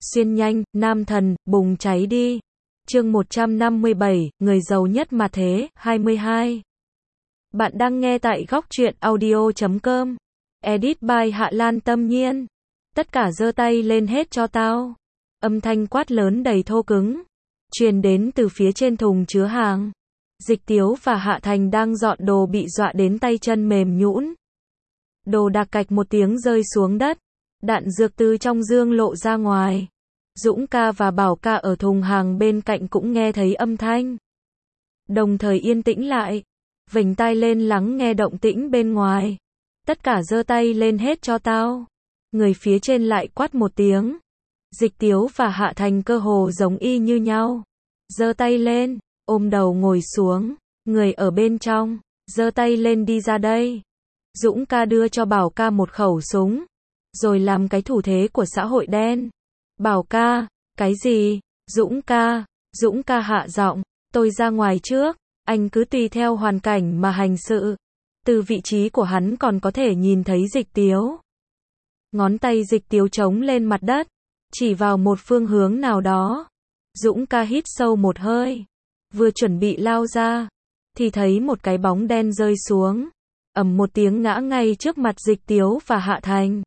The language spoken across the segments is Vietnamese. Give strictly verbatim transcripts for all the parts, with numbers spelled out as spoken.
Xuyên nhanh, nam thần, bùng cháy đi. Chương một trăm năm mươi bảy, người giàu nhất mà thế, hai mươi hai. Bạn đang nghe tại góc truyện audio chấm com. Edit by Hạ Lan Tâm Nhiên. Tất cả giơ tay lên hết cho tao. Âm thanh quát lớn đầy thô cứng, truyền đến từ phía trên thùng chứa hàng. Dịch Tiếu và Hạ Thành đang dọn đồ bị dọa đến tay chân mềm nhũn. Đồ đạc cạch một tiếng rơi xuống đất. Đạn dược từ trong dương lộ ra ngoài. Dũng ca và Bảo ca ở thùng hàng bên cạnh cũng nghe thấy âm thanh. Đồng thời yên tĩnh lại. Vểnh tai lên lắng nghe động tĩnh bên ngoài. Tất cả giơ tay lên hết cho tao. Người phía trên lại quát một tiếng. Dịch Tiếu và Hạ Thành cơ hồ giống y như nhau. Giơ tay lên, ôm đầu ngồi xuống. Người ở bên trong, giơ tay lên đi ra đây. Dũng ca đưa cho Bảo ca một khẩu súng. Rồi làm cái thủ thế của xã hội đen. Bảo ca, cái gì? Dũng ca, Dũng ca hạ giọng, tôi ra ngoài trước, anh cứ tùy theo hoàn cảnh mà hành sự. Từ vị trí của hắn còn có thể nhìn thấy Dịch Tiếu. Ngón tay Dịch Tiếu trống lên mặt đất, chỉ vào một phương hướng nào đó. Dũng ca hít sâu một hơi, vừa chuẩn bị lao ra, thì thấy một cái bóng đen rơi xuống, ầm một tiếng ngã ngay trước mặt Dịch Tiếu và Hạ Thành.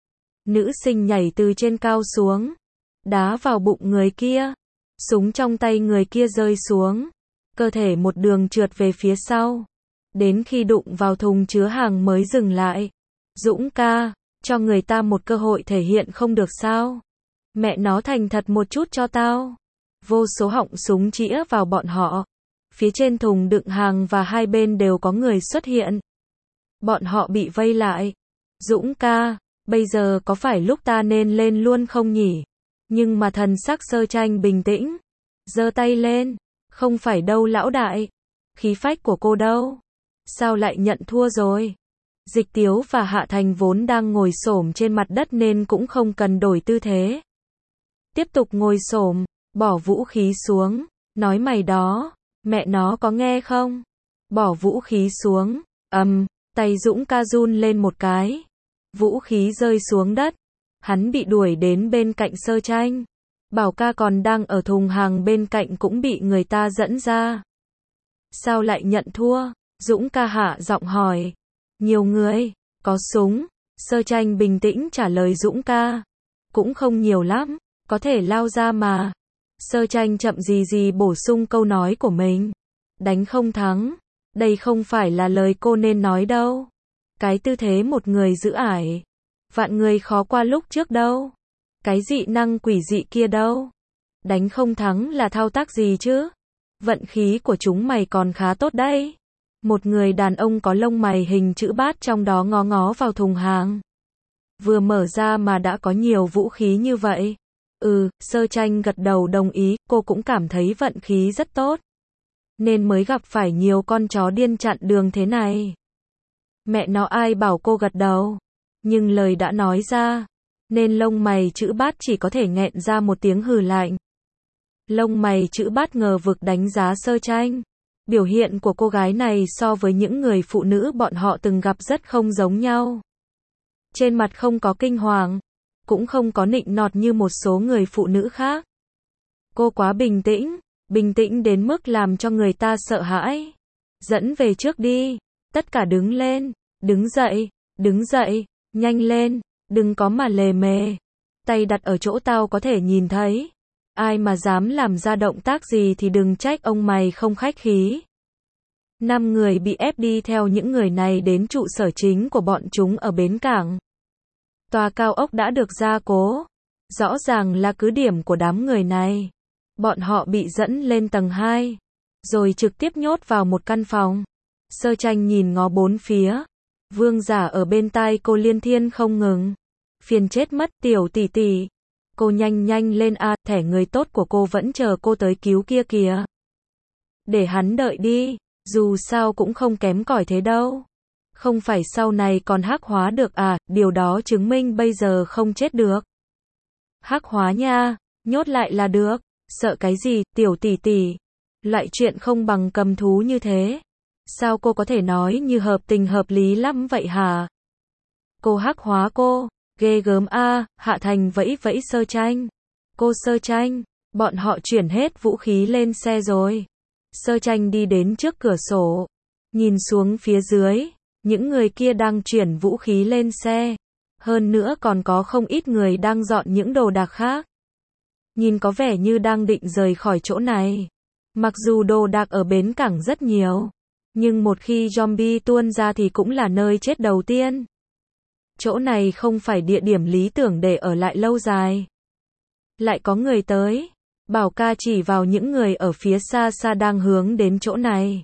Nữ sinh nhảy từ trên cao xuống, đá vào bụng người kia. Súng trong tay người kia rơi xuống, cơ thể một đường trượt về phía sau, đến khi đụng vào thùng chứa hàng mới dừng lại. Dũng ca, cho người ta một cơ hội thể hiện không được sao? Mẹ nó thành thật một chút cho tao. Vô số họng súng chĩa vào bọn họ. Phía trên thùng đựng hàng và hai bên đều có người xuất hiện. Bọn họ bị vây lại. Dũng ca, bây giờ có phải lúc ta nên lên luôn không nhỉ? Nhưng mà thần sắc Sơ Tranh bình tĩnh. Giơ tay lên. Không phải đâu lão đại. Khí phách của cô đâu? Sao lại nhận thua rồi? Dịch Tiếu và Hạ Thành vốn đang ngồi xổm trên mặt đất nên cũng không cần đổi tư thế. Tiếp tục ngồi xổm, bỏ vũ khí xuống. Nói mày đó, mẹ nó có nghe không? Bỏ vũ khí xuống. Ầm, tay Dũng ca run lên một cái. Vũ khí rơi xuống đất. Hắn bị đuổi đến bên cạnh Sơ Tranh. Bảo ca còn đang ở thùng hàng bên cạnh cũng bị người ta dẫn ra. Sao lại nhận thua? Dũng ca hạ giọng hỏi. Nhiều người, có súng. Sơ Tranh bình tĩnh trả lời Dũng ca. Cũng không nhiều lắm, có thể lao ra mà. Sơ Tranh chậm gì gì bổ sung câu nói của mình. Đánh không thắng. Đây không phải là lời cô nên nói đâu. Cái tư thế một người giữ ải. Vạn người khó qua lúc trước đâu. Cái dị năng quỷ dị kia đâu. Đánh không thắng là thao tác gì chứ? Vận khí của chúng mày còn khá tốt đấy. Một người đàn ông có lông mày hình chữ bát trong đó ngó ngó vào thùng hàng. Vừa mở ra mà đã có nhiều vũ khí như vậy. Ừ, Sơ Tranh gật đầu đồng ý, cô cũng cảm thấy vận khí rất tốt. Nên mới gặp phải nhiều con chó điên chặn đường thế này. Mẹ nó ai bảo cô gật đầu. Nhưng lời đã nói ra, nên lông mày chữ bát chỉ có thể nghẹn ra một tiếng hừ lạnh. Lông mày chữ bát ngờ vực đánh giá Sơ Tranh. Biểu hiện của cô gái này so với những người phụ nữ bọn họ từng gặp rất không giống nhau. Trên mặt không có kinh hoàng, cũng không có nịnh nọt như một số người phụ nữ khác. Cô quá bình tĩnh, bình tĩnh đến mức làm cho người ta sợ hãi. Dẫn về trước đi, tất cả đứng lên, đứng dậy, đứng dậy, nhanh lên, đừng có mà lề mề. Tay đặt ở chỗ tao có thể nhìn thấy. Ai mà dám làm ra động tác gì thì đừng trách ông mày không khách khí. Năm người bị ép đi theo những người này đến trụ sở chính của bọn chúng ở bến cảng. Tòa cao ốc đã được gia cố. Rõ ràng là cứ điểm của đám người này. Bọn họ bị dẫn lên tầng hai. Rồi trực tiếp nhốt vào một căn phòng. Sơ Tranh nhìn ngó bốn phía. Vương giả ở bên tai cô liên thiên không ngừng. Phiền chết mất tiểu tỷ tỷ. Cô nhanh nhanh lên a, à, thẻ người tốt của cô vẫn chờ cô tới cứu kia kìa. Để hắn đợi đi, dù sao cũng không kém cỏi thế đâu. Không phải sau này còn hắc hóa được à, điều đó chứng minh bây giờ không chết được. Hắc hóa nha, nhốt lại là được, sợ cái gì, tiểu tỷ tỷ. Loại chuyện không bằng cầm thú như thế. Sao cô có thể nói như hợp tình hợp lý lắm vậy hả? Cô hắc hóa cô, ghê gớm a, Hạ Thành vẫy vẫy Sơ Tranh. Cô Sơ Tranh, bọn họ chuyển hết vũ khí lên xe rồi. Sơ Tranh đi đến trước cửa sổ, nhìn xuống phía dưới, những người kia đang chuyển vũ khí lên xe. Hơn nữa còn có không ít người đang dọn những đồ đạc khác. Nhìn có vẻ như đang định rời khỏi chỗ này. Mặc dù đồ đạc ở bến cảng rất nhiều, nhưng một khi zombie tuôn ra thì cũng là nơi chết đầu tiên. Chỗ này không phải địa điểm lý tưởng để ở lại lâu dài. Lại có người tới. Bảo ca chỉ vào những người ở phía xa xa đang hướng đến chỗ này.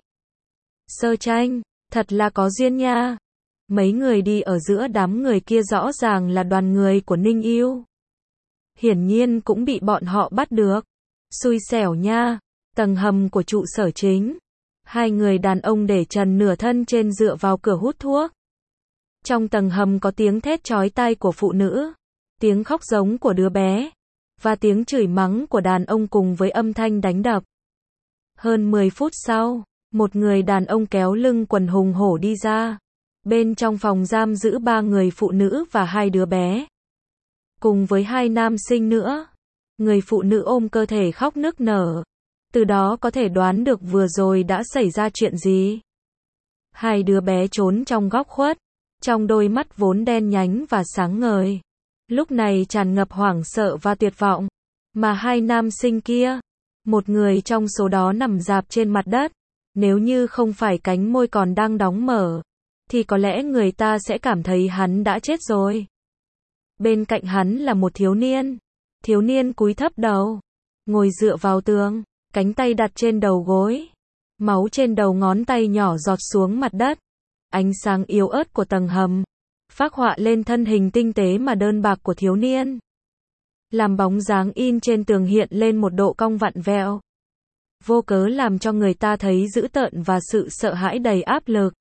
Sơ Tranh, thật là có duyên nha. Mấy người đi ở giữa đám người kia rõ ràng là đoàn người của Ninh Yêu. Hiển nhiên cũng bị bọn họ bắt được. Xui xẻo nha. Tầng hầm của trụ sở chính. Hai người đàn ông để trần nửa thân trên dựa vào cửa hút thuốc. Trong tầng hầm có tiếng thét chói tai của phụ nữ, tiếng khóc giống của đứa bé, và tiếng chửi mắng của đàn ông cùng với âm thanh đánh đập. Hơn mười phút sau, một người đàn ông kéo lưng quần hùng hổ đi ra. Bên trong phòng giam giữ ba người phụ nữ và hai đứa bé. Cùng với hai nam sinh nữa. Người phụ nữ ôm cơ thể khóc nức nở. Từ đó có thể đoán được vừa rồi đã xảy ra chuyện gì. Hai đứa bé trốn trong góc khuất. Trong đôi mắt vốn đen nhánh và sáng ngời. Lúc này tràn ngập hoảng sợ và tuyệt vọng. Mà hai nam sinh kia. Một người trong số đó nằm rạp trên mặt đất. Nếu như không phải cánh môi còn đang đóng mở, thì có lẽ người ta sẽ cảm thấy hắn đã chết rồi. Bên cạnh hắn là một thiếu niên. Thiếu niên cúi thấp đầu, ngồi dựa vào tường, cánh tay đặt trên đầu gối. Máu trên đầu ngón tay nhỏ giọt xuống mặt đất. Ánh sáng yếu ớt của tầng hầm phác họa lên thân hình tinh tế mà đơn bạc của thiếu niên. Làm bóng dáng in trên tường hiện lên một độ cong vặn vẹo. Vô cớ làm cho người ta thấy dữ tợn và sự sợ hãi đầy áp lực.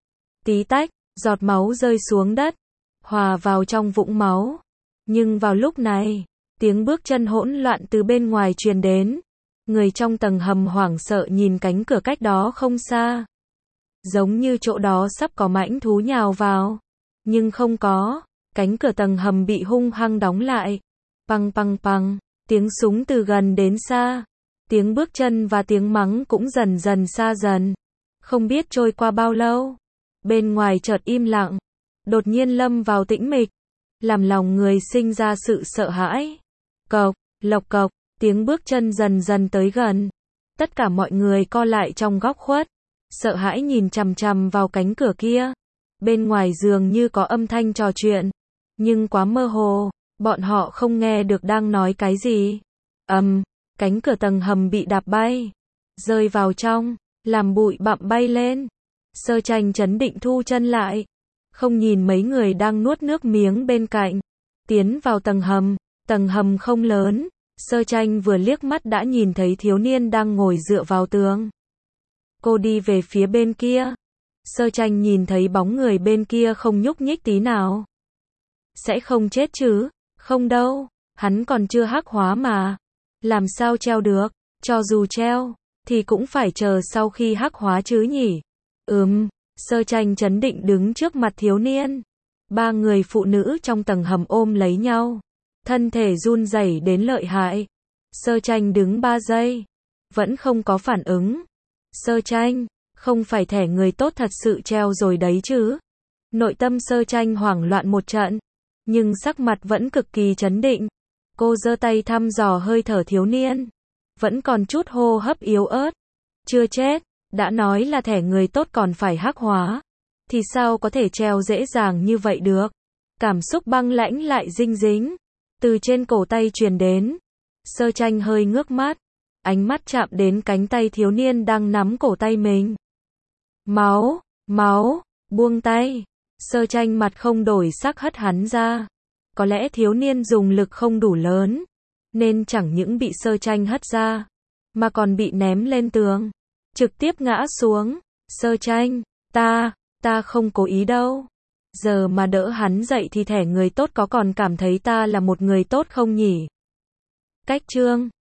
Tí tách, giọt máu rơi xuống đất, hòa vào trong vũng máu. Nhưng vào lúc này, tiếng bước chân hỗn loạn từ bên ngoài truyền đến. Người trong tầng hầm hoảng sợ nhìn cánh cửa cách đó không xa. Giống như chỗ đó sắp có mãnh thú nhào vào. Nhưng không có, cánh cửa tầng hầm bị hung hăng đóng lại. Păng păng păng, tiếng súng từ gần đến xa. Tiếng bước chân và tiếng mắng cũng dần dần xa dần. Không biết trôi qua bao lâu. Bên ngoài chợt im lặng. Đột nhiên lâm vào tĩnh mịch. Làm lòng người sinh ra sự sợ hãi. Cộc, lộc cộc, tiếng bước chân dần dần tới gần. Tất cả mọi người co lại trong góc khuất. Sợ hãi nhìn chằm chằm vào cánh cửa kia. Bên ngoài dường như có âm thanh trò chuyện. Nhưng quá mơ hồ. Bọn họ không nghe được đang nói cái gì. Ầm. Um, Cánh cửa tầng hầm bị đạp bay, rơi vào trong, làm bụi bặm bay lên. Sơ Tranh trấn định thu chân lại, không nhìn mấy người đang nuốt nước miếng bên cạnh. Tiến vào tầng hầm, tầng hầm không lớn. Sơ Tranh vừa liếc mắt đã nhìn thấy thiếu niên đang ngồi dựa vào tường. Cô đi về phía bên kia. Sơ Tranh nhìn thấy bóng người bên kia không nhúc nhích tí nào. Sẽ không chết chứ? Không đâu, hắn còn chưa hắc hóa mà. Làm sao treo được, cho dù treo, thì cũng phải chờ sau khi hắc hóa chứ nhỉ. Ừm, Sơ Tranh trấn định đứng trước mặt thiếu niên. Ba người phụ nữ trong tầng hầm ôm lấy nhau. Thân thể run rẩy đến lợi hại. Sơ Tranh đứng ba giây. Vẫn không có phản ứng. Sơ Tranh, không phải thẻ người tốt thật sự treo rồi đấy chứ. Nội tâm Sơ Tranh hoảng loạn một trận. Nhưng sắc mặt vẫn cực kỳ trấn định. Cô giơ tay thăm dò hơi thở thiếu niên. Vẫn còn chút hô hấp yếu ớt. Chưa chết, đã nói là thẻ người tốt còn phải hắc hóa. Thì sao có thể treo dễ dàng như vậy được? Cảm xúc băng lãnh lại dinh dính. Từ trên cổ tay truyền đến. Sơ Tranh hơi ngước mắt. Ánh mắt chạm đến cánh tay thiếu niên đang nắm cổ tay mình. Máu, máu, buông tay. Sơ Tranh mặt không đổi sắc hất hắn ra. Có lẽ thiếu niên dùng lực không đủ lớn, nên chẳng những bị Sơ Tranh hất ra, mà còn bị ném lên tường, trực tiếp ngã xuống. Sơ Tranh, ta, ta không cố ý đâu. Giờ mà đỡ hắn dậy thì thẻ người tốt có còn cảm thấy ta là một người tốt không nhỉ? Cách chương